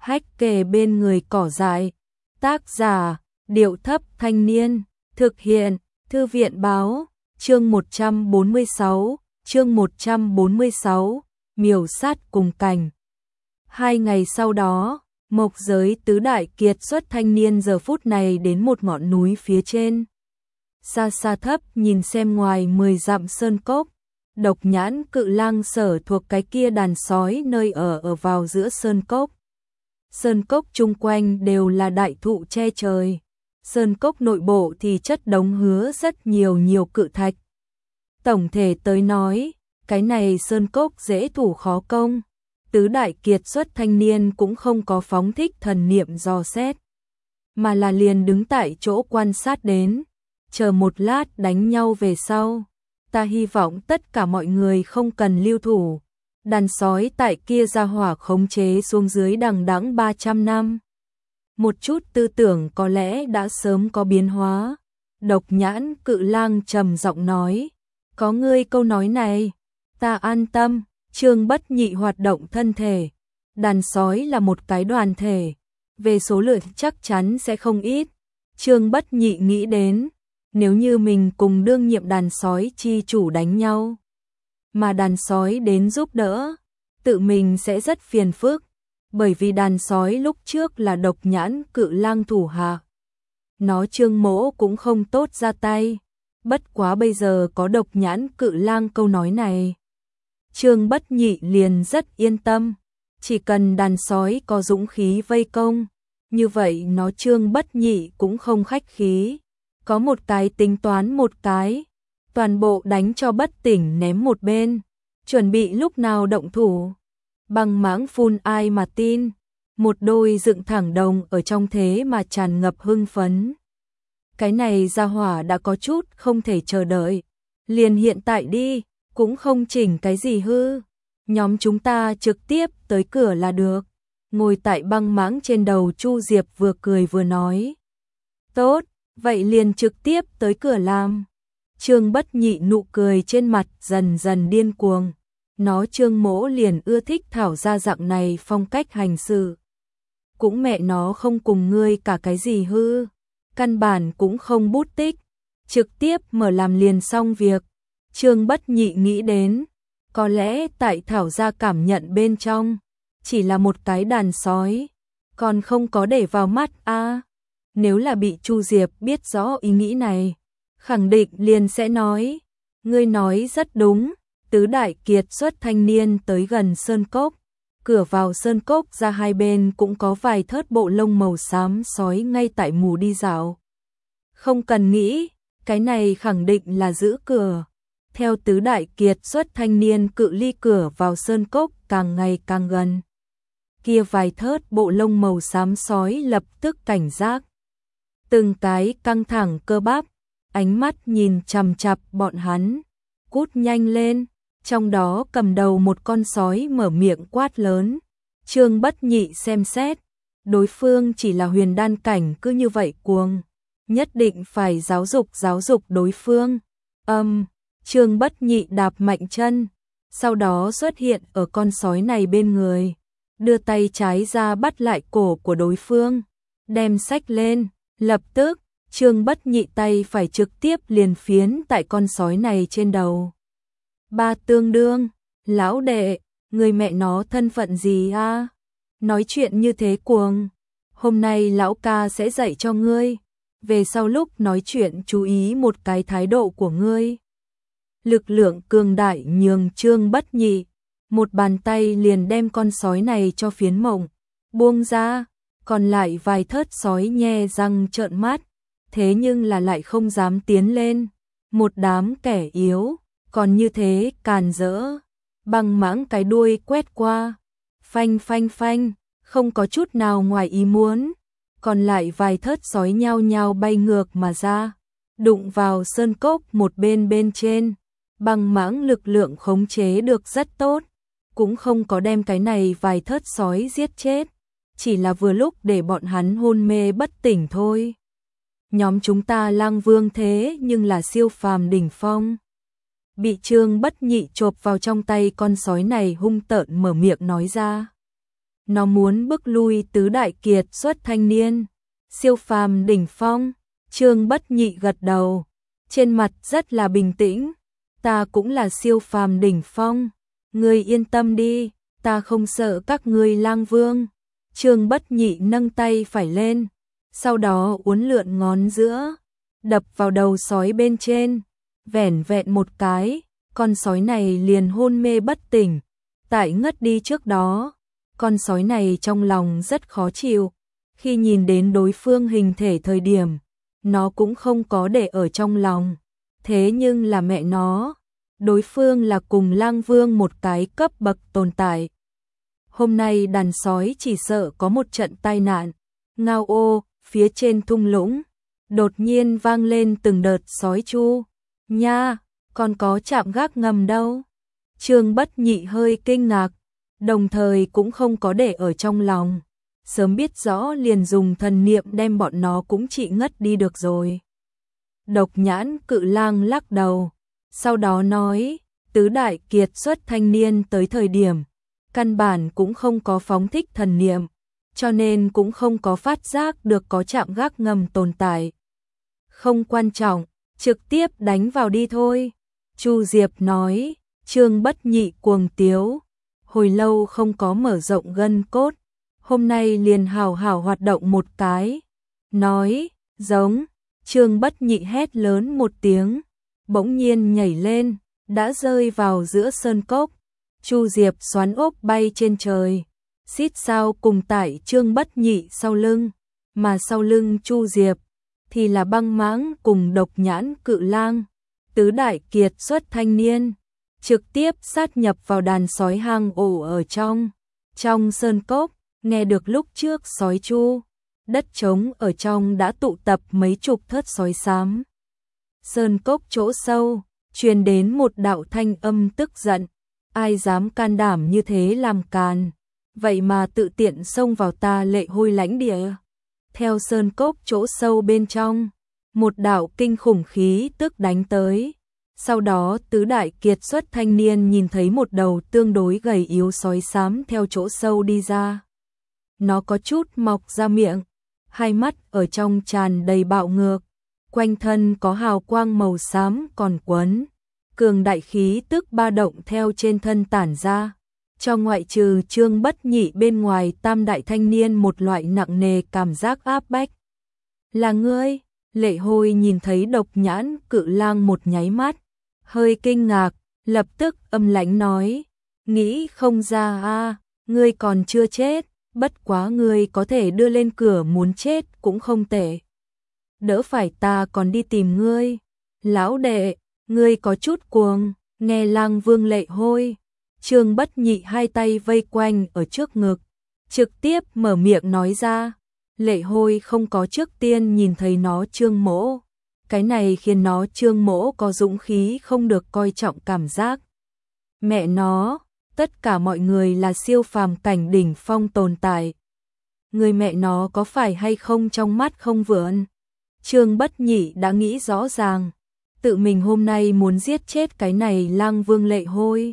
hách kề bên người cỏ dại. Tác giả, Điệu Thấp Thanh Niên, thực hiện, Thư viện Báo, chương 146, miểu sát cùng cảnh. 2 ngày sau đó, Mộc Giới tứ đại kiệt xuất thanh niên giờ phút này đến một ngọn núi phía trên. Xa xa thấp nhìn xem ngoài 10 dặm sơn cốc, Độc Nhãn Cự Lang sở thuộc cái kia đàn sói nơi ở vào giữa sơn cốc. Sơn cốc chung quanh đều là đại thụ che trời. Sơn cốc nội bộ thì chất đống hứa rất nhiều cự thạch. Tổng thể tới nói, cái này sơn cốc dễ thủ khó công. Tứ đại kiệt xuất thanh niên cũng không có phóng thích thần niệm dò xét, mà là liền đứng tại chỗ quan sát đến, chờ một lát đánh nhau về sau. Ta hy vọng tất cả mọi người không cần lưu thủ. Đàn sói tại kia ra hỏa khống chế xuống dưới đằng đẵng 300 năm. Một chút tư tưởng có lẽ đã sớm có biến hóa. Độc Nhãn Cự Lang trầm giọng nói, có ngươi câu nói này, ta an tâm. Trương Bất Nhị hoạt động thân thể. Đàn sói là một cái đoàn thể, về số lượng chắc chắn sẽ không ít. Trương Bất Nhị nghĩ đến, nếu như mình cùng đương nhiệm đàn sói chi chủ đánh nhau, mà đàn sói đến giúp đỡ, tự mình sẽ rất phiền phức, bởi vì đàn sói lúc trước là Độc Nhãn Cự Lang thủ hạ. Nó Trương Mỗ cũng không tốt ra tay, bất quá bây giờ có Độc Nhãn Cự Lang câu nói này, Trương Bất Nhị liền rất yên tâm. Chỉ cần đàn sói có dũng khí vây công, như vậy nó Trương Bất Nhị cũng không khách khí. Có một cái tính toán một cái, toàn bộ đánh cho bất tỉnh ném một bên, chuẩn bị lúc nào động thủ. Băng Mãng phun ai mà tin, một đôi dựng thẳng đồng ở trong thế mà tràn ngập hưng phấn. Cái này ra hỏa đã có chút không thể chờ đợi, liền hiện tại đi, cũng không chỉnh cái gì hư. Nhóm chúng ta trực tiếp tới cửa là được. Ngồi tại Băng Mãng trên đầu Chu Diệp vừa cười vừa nói. Tốt, vậy liền trực tiếp tới cửa làm. Trương Bất Nhị nụ cười trên mặt dần dần điên cuồng. Nó Trương Mỗ liền ưa thích thảo ra dạng này phong cách hành sự. Cũng mẹ nó không cùng ngươi cả cái gì hư. Căn bản cũng không bút tích. Trực tiếp mở làm liền xong việc. Trương Bất Nhị nghĩ đến, có lẽ tại thảo gia cảm nhận bên trong, chỉ là một cái đàn sói, còn không có để vào mắt a. Nếu là bị Chu Diệp biết rõ ý nghĩ này, khẳng định liền sẽ nói, ngươi nói rất đúng. Tứ đại kiệt xuất thanh niên tới gần sơn cốc, cửa vào sơn cốc ra hai bên cũng có vài thớt bộ lông màu xám sói ngay tại mù đi dạo. Không cần nghĩ, cái này khẳng định là giữ cửa. Theo tứ đại kiệt xuất thanh niên cự ly cửa vào sơn cốc càng ngày càng gần. Kia vài thớt bộ lông màu xám sói lập tức cảnh giác. Từng cái căng thẳng cơ bắp, ánh mắt nhìn chằm chằm bọn hắn. Cút nhanh lên, trong đó cầm đầu một con sói mở miệng quát lớn. Trương Bất Nhị xem xét, đối phương chỉ là huyền đan cảnh cứ như vậy cuồng. Nhất định phải giáo dục đối phương. Trương Bất Nhị đạp mạnh chân, sau đó xuất hiện ở con sói này bên người, đưa tay trái ra bắt lại cổ của đối phương, đem xách lên, lập tức, Trương Bất Nhị tay phải trực tiếp liền phiến tại con sói này trên đầu. Ba tương đương, lão đệ, người mẹ nó thân phận gì a? Nói chuyện như thế cuồng, hôm nay lão ca sẽ dạy cho ngươi, về sau lúc nói chuyện chú ý một cái thái độ của ngươi. Lực lượng cường đại nhường Trương Bất Nhị, một bàn tay liền đem con sói này cho phiến mộng, buông ra, còn lại vài thớt sói nhe răng trợn mắt, thế nhưng là lại không dám tiến lên, một đám kẻ yếu, còn như thế càn rỡ. Băng Mãng cái đuôi quét qua, phanh phanh phanh, không có chút nào ngoài ý muốn, còn lại vài thớt sói nhao nhao bay ngược mà ra, đụng vào sơn cốc một bên trên. Băng Mãng lực lượng khống chế được rất tốt, cũng không có đem cái này vài thớt sói giết chết, chỉ là vừa lúc để bọn hắn hôn mê bất tỉnh thôi. Nhóm chúng ta Lang Vương thế nhưng là siêu phàm đỉnh phong. Bị Trương Bất Nhị chộp vào trong tay con sói này hung tợn mở miệng nói ra. Nó muốn bức lui tứ đại kiệt xuất thanh niên, siêu phàm đỉnh phong. Trương Bất Nhị gật đầu, trên mặt rất là bình tĩnh. Ta cũng là siêu phàm đỉnh phong, ngươi yên tâm đi, ta không sợ các ngươi Lang Vương. Trương Bất Nhị nâng tay phải lên, sau đó uốn lượn ngón giữa, đập vào đầu sói bên trên, vẻn vẹn một cái, con sói này liền hôn mê bất tỉnh. Tại ngất đi trước đó, con sói này trong lòng rất khó chịu, khi nhìn đến đối phương hình thể thời điểm, nó cũng không có để ở trong lòng. Thế nhưng là mẹ nó, đối phương là cùng Lang Vương một cái cấp bậc tồn tại. Hôm nay đàn sói chỉ sợ có một trận tai nạn. Ngao ô, phía trên thung lũng, đột nhiên vang lên từng đợt sói chu. Nha, còn có trạm gác ngầm đâu? Trương Bất Nhị hơi kinh ngạc, đồng thời cũng không có để ở trong lòng. Sớm biết rõ liền dùng thần niệm đem bọn nó cũng trị ngất đi được rồi. Độc Nhãn Cự Lang lắc đầu, sau đó nói, tứ đại kiệt xuất thanh niên tới thời điểm, căn bản cũng không có phóng thích thần niệm, cho nên cũng không có phát giác được có trạm gác ngầm tồn tại. Không quan trọng, trực tiếp đánh vào đi thôi. Chu Diệp nói. Trương Bất Nhị cuồng tiếu, hồi lâu không có mở rộng gân cốt, hôm nay liền hào hào hoạt động một cái. Nói, giống, Trương Bất Nhị hét lớn một tiếng, bỗng nhiên nhảy lên, đã rơi vào giữa sơn cốc. Chu Diệp xoắn ốc bay trên trời, xít sao cùng tại Trương Bất Nhị sau lưng, mà sau lưng Chu Diệp thì là Băng Mãng cùng Độc Nhãn Cự Lang, tứ đại kiệt xuất thanh niên, trực tiếp sát nhập vào đàn sói hang ổ ở trong sơn cốc. Nghe được lúc trước sói chu, đất trống ở trong đã tụ tập mấy chục thớt sói xám. Sơn cốc chỗ sâu, truyền đến một đạo thanh âm tức giận, ai dám can đảm như thế làm càn, vậy mà tự tiện xông vào ta Lệ Hôi lãnh địa. Theo sơn cốc chỗ sâu bên trong, một đạo kinh khủng khí tức đánh tới. Sau đó tứ đại kiệt xuất thanh niên nhìn thấy một đầu tương đối gầy yếu sói xám theo chỗ sâu đi ra. Nó có chút mọc ra miệng, hai mắt ở trong tràn đầy bạo ngược, quanh thân có hào quang màu xám còn quấn, cường đại khí tức ba động theo trên thân tản ra, cho ngoại trừ Trương Bất Nhị bên ngoài tam đại thanh niên một loại nặng nề cảm giác áp bách. Là ngươi? Lệ Hôi nhìn thấy Độc Nhãn Cự Lang một nháy mắt, hơi kinh ngạc, lập tức âm lãnh nói, nghĩ không ra a, ngươi còn chưa chết, bất quá ngươi có thể đưa lên cửa muốn chết cũng không tệ. Đỡ phải ta còn đi tìm ngươi. Lão đệ, ngươi có chút cuồng. Nghe Lang Vương Lệ Hôi, Trương Bất Nhị hai tay vây quanh ở trước ngực, trực tiếp mở miệng nói ra. Lệ Hôi không có trước tiên nhìn thấy nó Trương Mỗ, cái này khiến nó Trương Mỗ có dũng khí không được coi trọng cảm giác. Mẹ nó, tất cả mọi người là siêu phàm cảnh đỉnh phong tồn tại. Người mẹ nó có phải hay không trong mắt không vượn? Trương Bất Nhị đã nghĩ rõ ràng, tự mình hôm nay muốn giết chết cái này Lang Vương Lệ Hôi.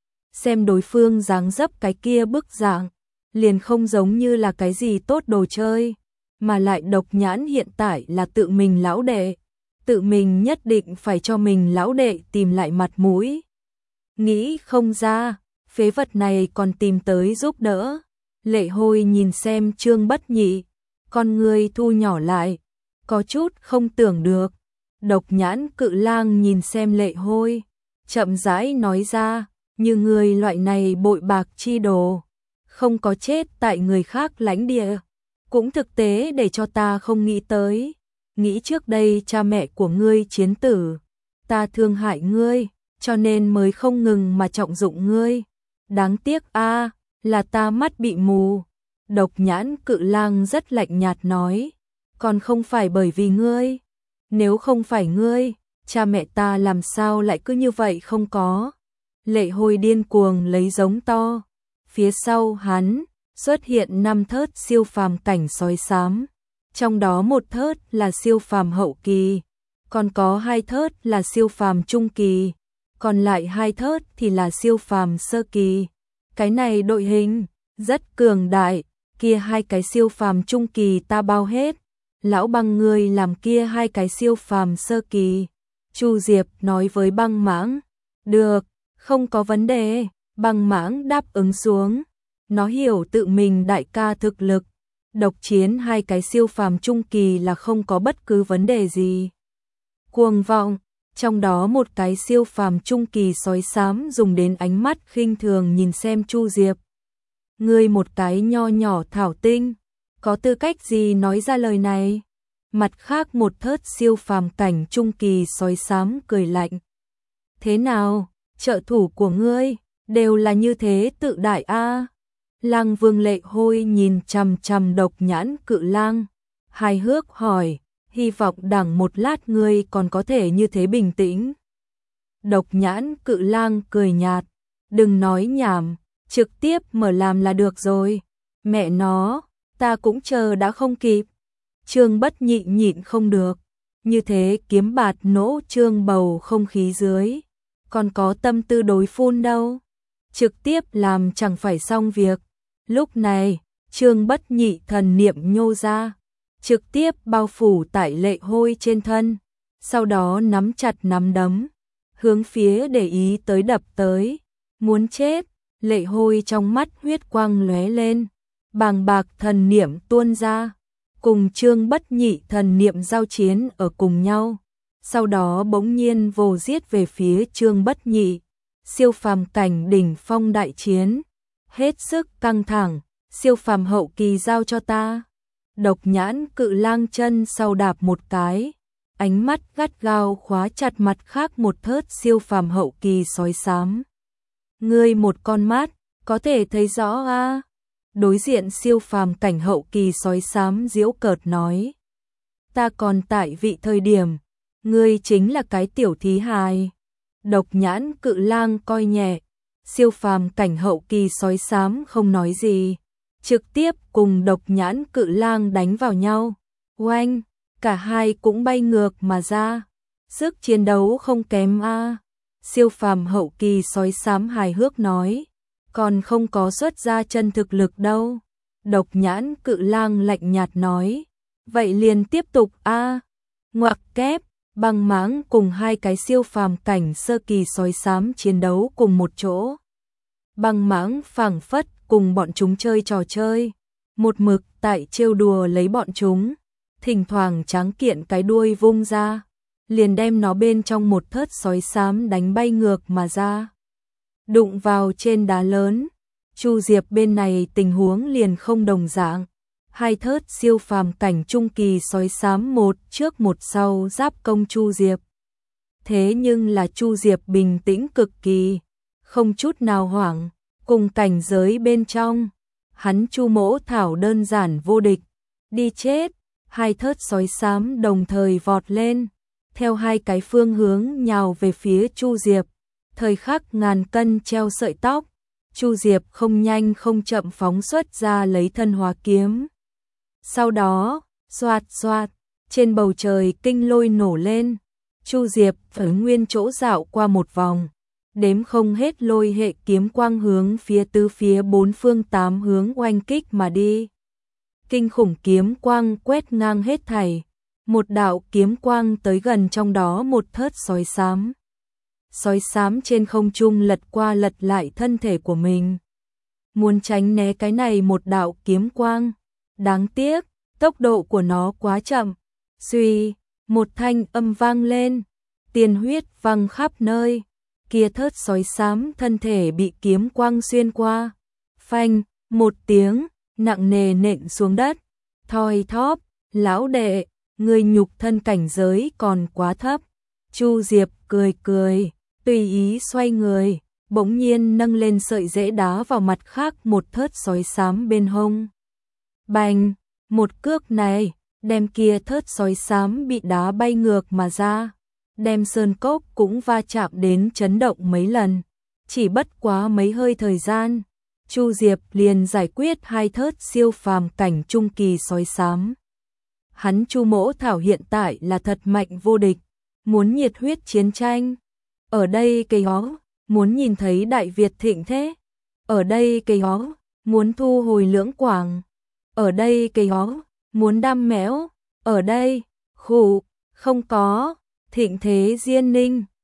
Xem đối phương dáng dấp cái kia bức dạng, liền không giống như là cái gì tốt đồ chơi, mà lại Độc Nhãn hiện tại là tự mình lão đệ, tự mình nhất định phải cho mình lão đệ tìm lại mặt mũi. Nghĩ không ra, phế vật này còn tìm tới giúp đỡ. Lệ Hôi nhìn xem Trương Bất Nhị, con người thu nhỏ lại, có chút không tưởng được. Độc Nhãn Cự Lang nhìn xem Lệ Hôi, chậm rãi nói ra, như người loại này bội bạc chi đồ, không có chết tại người khác lãnh địa, cũng thực tế để cho ta không nghĩ tới. Nghĩ trước đây cha mẹ của ngươi chiến tử, ta thương hại ngươi, cho nên mới không ngừng mà trọng dụng ngươi. Đáng tiếc a, là ta mắt bị mù. Độc Nhãn Cự Lang rất lạnh nhạt nói, còn không phải bởi vì ngươi. Nếu không phải ngươi, cha mẹ ta làm sao lại cứ như vậy không có. Lệ Hôi điên cuồng lấy giống to, phía sau hắn xuất hiện 5 thớt siêu phàm cảnh sói xám, trong đó một thớt là siêu phàm hậu kỳ, còn có 2 thớt là siêu phàm trung kỳ, còn lại 2 thớt thì là siêu phàm sơ kỳ. Cái này đội hình, rất cường đại, kia hai cái siêu phàm trung kỳ ta bao hết, lão Băng ngươi làm kia hai cái siêu phàm sơ kỳ. Chu Diệp nói với Băng Mãng, được, không có vấn đề. Băng Mãng đáp ứng xuống, nó hiểu tự mình đại ca thực lực, độc chiến hai cái siêu phàm trung kỳ là không có bất cứ vấn đề gì. Cuồng vọng, trong đó một cái siêu phàm trung kỳ sói xám dùng đến ánh mắt khinh thường nhìn xem Chu Diệp. Ngươi một cái nho nhỏ thảo tinh, có tư cách gì nói ra lời này? Mặt khác một thớt siêu phàm cảnh trung kỳ sói xám cười lạnh. Thế nào, trợ thủ của ngươi đều là như thế tự đại a? Lang Vương Lệ Hôi nhìn chằm chằm Độc Nhãn Cự Lang, hài hước hỏi, hy vọng đằng một lát ngươi còn có thể như thế bình tĩnh. Độc Nhãn Cự Lang cười nhạt, đừng nói nhảm, trực tiếp mở làm là được rồi. Mẹ nó, ta cũng chờ đã không kịp. Trương Bất Nhị nhịn không được, như thế kiếm bạt nỗ trương bầu không khí dưới, còn có tâm tư đối phun đâu. Trực tiếp làm chẳng phải xong việc. Lúc này, Trương Bất Nhị thần niệm nhô ra, trực tiếp bao phủ tại Lệ Hôi trên thân, sau đó nắm chặt nắm đấm, hướng phía để ý tới đập tới, muốn chết. Lệ Hôi trong mắt huyết quang lóe lên, bàng bạc thần niệm tuôn ra, cùng Trương Bất Nhị thần niệm giao chiến ở cùng nhau, sau đó bỗng nhiên vồ giết về phía Trương Bất Nhị. Siêu phàm cảnh đỉnh phong đại chiến, hết sức căng thẳng, siêu phàm hậu kỳ giao cho ta. Độc Nhãn Cự Lang chân sau đạp một cái, ánh mắt gắt gao khóa chặt mặt khác một thớt siêu phàm hậu kỳ sói xám. Ngươi một con mắt, có thể thấy rõ a? Đối diện siêu phàm cảnh hậu kỳ sói xám giễu cợt nói. Ta còn tại vị thời điểm, ngươi chính là cái tiểu thí hài. Độc Nhãn Cự Lang coi nhẹ, siêu phàm cảnh hậu kỳ sói xám không nói gì, trực tiếp cùng Độc Nhãn Cự Lang đánh vào nhau. Oanh, cả hai cũng bay ngược mà ra, sức chiến đấu không kém a. Siêu phàm hậu kỳ sói xám hài hước nói, còn không có xuất ra chân thực lực đâu. Độc Nhãn Cự Lang lạnh nhạt nói, vậy liền tiếp tục a. Ngoặc kép, Băng Mãng cùng hai cái siêu phàm cảnh sơ kỳ sói xám chiến đấu cùng một chỗ. Băng Mãng phảng phất cùng bọn chúng chơi trò chơi, một mực tại trêu đùa lấy bọn chúng, thỉnh thoảng tráng kiện cái đuôi vung ra, liền đem nó bên trong một thớt sói xám đánh bay ngược mà ra. Đụng vào trên đá lớn, Chu Diệp bên này tình huống liền không đồng dạng. Hai thớt siêu phàm cảnh trung kỳ sói xám một trước một sau giáp công Chu Diệp. Thế nhưng là Chu Diệp bình tĩnh cực kỳ, không chút nào hoảng, cùng cảnh giới bên trong. Hắn Chu Mỗ Thảo đơn giản vô địch, đi chết. Hai thớt sói xám đồng thời vọt lên, theo hai cái phương hướng nhào về phía Chu Diệp. Thời khắc ngàn cân treo sợi tóc, Chu Diệp không nhanh không chậm phóng xuất ra lấy thân hóa kiếm. Sau đó, xoạt xoạt, trên bầu trời kinh lôi nổ lên, Chu Diệp ở nguyên chỗ dạo qua một vòng, đếm không hết lôi hệ kiếm quang hướng phía tứ phía bốn phương tám hướng oanh kích mà đi. Kinh khủng kiếm quang quét ngang hết thảy, một đạo kiếm quang tới gần trong đó một thớt sói xám. Sói xám trên không trung lật qua lật lại thân thể của mình, muốn tránh né cái này một đạo kiếm quang. Đáng tiếc, tốc độ của nó quá chậm. Suy, một thanh âm vang lên, tiền huyết văng khắp nơi. Kia thớt sói xám thân thể bị kiếm quang xuyên qua. Phanh, một tiếng, nặng nề nện xuống đất. Thoi thóp, lão đệ, người nhục thân cảnh giới còn quá thấp. Chu Diệp cười cười, tùy ý xoay người, bỗng nhiên nâng lên sợi rễ đá vào mặt khác một thớt sói xám bên hông. Bành, một cước này, đem kia thớt sói xám bị đá bay ngược mà ra, đem sơn cốc cũng va chạm đến chấn động mấy lần. Chỉ bất quá mấy hơi thời gian, Chu Diệp liền giải quyết hai thớt siêu phàm cảnh trung kỳ sói xám. Hắn Chu Mỗ Thảo hiện tại là thật mạnh vô địch, muốn nhiệt huyết chiến tranh. Ở đây cây hó, muốn nhìn thấy Đại Việt thịnh thế. Ở đây cây hó, muốn thu hồi Lưỡng Quảng, ở đây cây ó, muốn đăm mẽo, ở đây, khụ, không có, Thịnh Thế Diên Ninh.